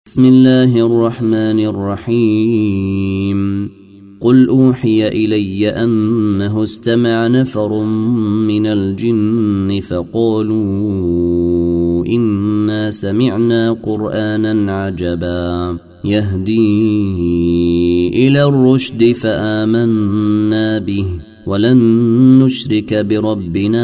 بسم الله الرحمن الرحيم قل أوحي إلي أنه استمع نفر من الجن فقالوا إنا سمعنا قرآنا عجبا يهدي إلى الرشد فآمنا به ولن نشرك بربنا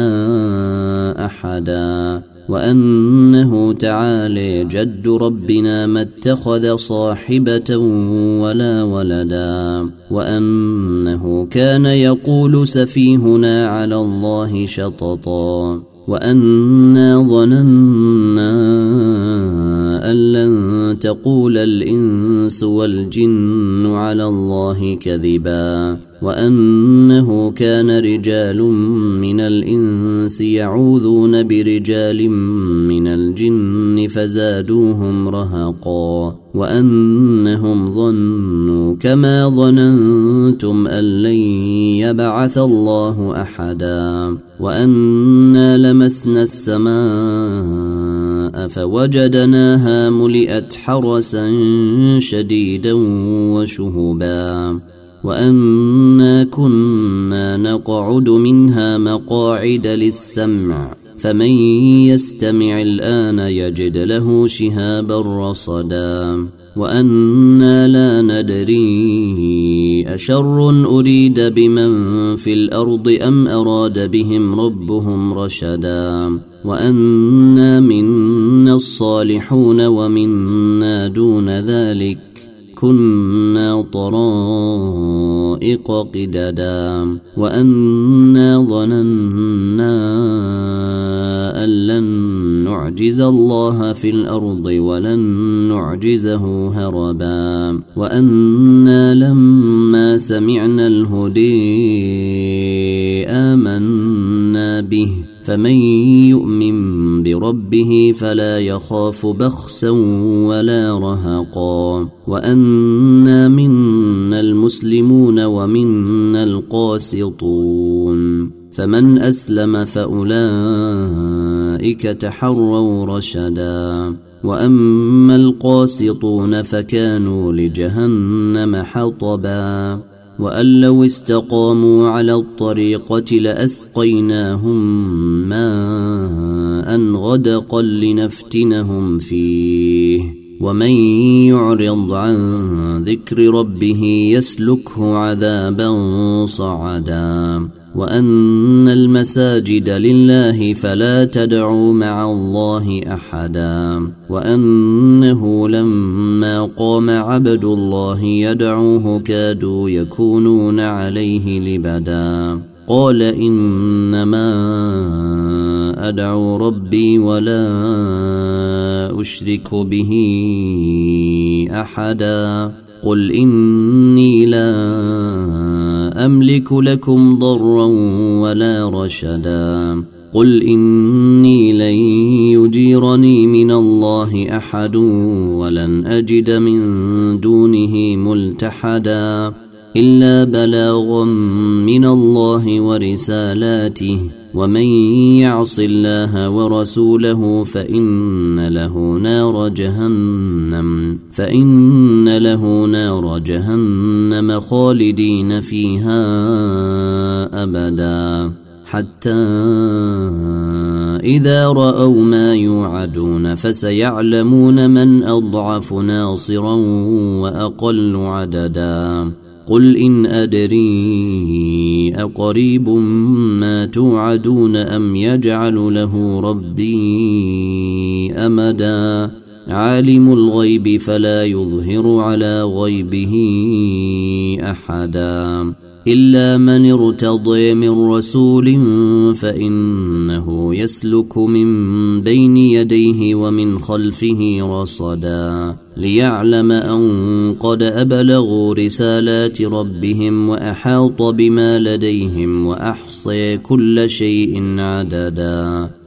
أحدا وأنه تعالى جد ربنا ما اتخذ صاحبة ولا ولدا وأنه كان يقول سفيهنا على الله شططا وأنا ظننا أن لن تقول الإنس والجن على الله كذبا وأنه كان رجال من الإنس يعوذون برجال من الجن فزادوهم رهقا وأنهم ظنوا كما ظننتم أن لن يبعث الله أحدا وأنا لمسنا السماء فوجدناها ملئت حرسا شديدا وشهبا وأنا كنا نقعد منها مقاعد للسمع فمن يستمع الآن يجد له شهابا رصدا وأنا لا ندري أشر أريد بمن في الأرض أم أراد بهم ربهم رشدا وأنا منا الصالحون ومنا دون ذلك كنا طرائق قددا وأنا ظننا أن لن نعجز الله في الأرض ولن نعجزه هربا وأنا لما سمعنا الهدي آمنا به فمن يؤمن بربه فلا يخاف بخسا ولا رهقا وأنا منا المسلمون ومنا القاسطون فمن أسلم فأولئك تحروا رشدا وأما القاسطون فكانوا لجهنم حطبا وأن لو استقاموا على الطريقة لأسقيناهم ماء غدقا لنفتنهم فيه ومن يعرض عن ذكر ربه يسلكه عذابا صعدا وأن المساجد لله فلا تدعوا مع الله أحدا وأنه لما قام عبد الله يدعوه كادوا يكونون عليه لبدا قال إنما أدعو ربي ولا أشرك به أحدا قل إني لا أملك لكم ضرا ولا رشدا قل إني لن يجيرني من الله أحد ولن أجد من دونه ملتحدا إلا بلاغا من الله ورسالاته ومن يعص الله ورسوله فإن له نار جهنم خالدين فيها أبدا حتى إذا رأوا ما يوعدون فسيعلمون من أضعف ناصرا وأقل عددا قل إن أدري أقريب ما توعدون أم يجعل له ربي أمدا عالم الغيب فلا يظهر على غيبه أحدا إلا من ارتضي من رسول فإنه يسلك من بين يديه ومن خلفه رصدا ليعلم أن قد أبلغوا رسالات ربهم وأحاط بما لديهم وأحصي كل شيء عددا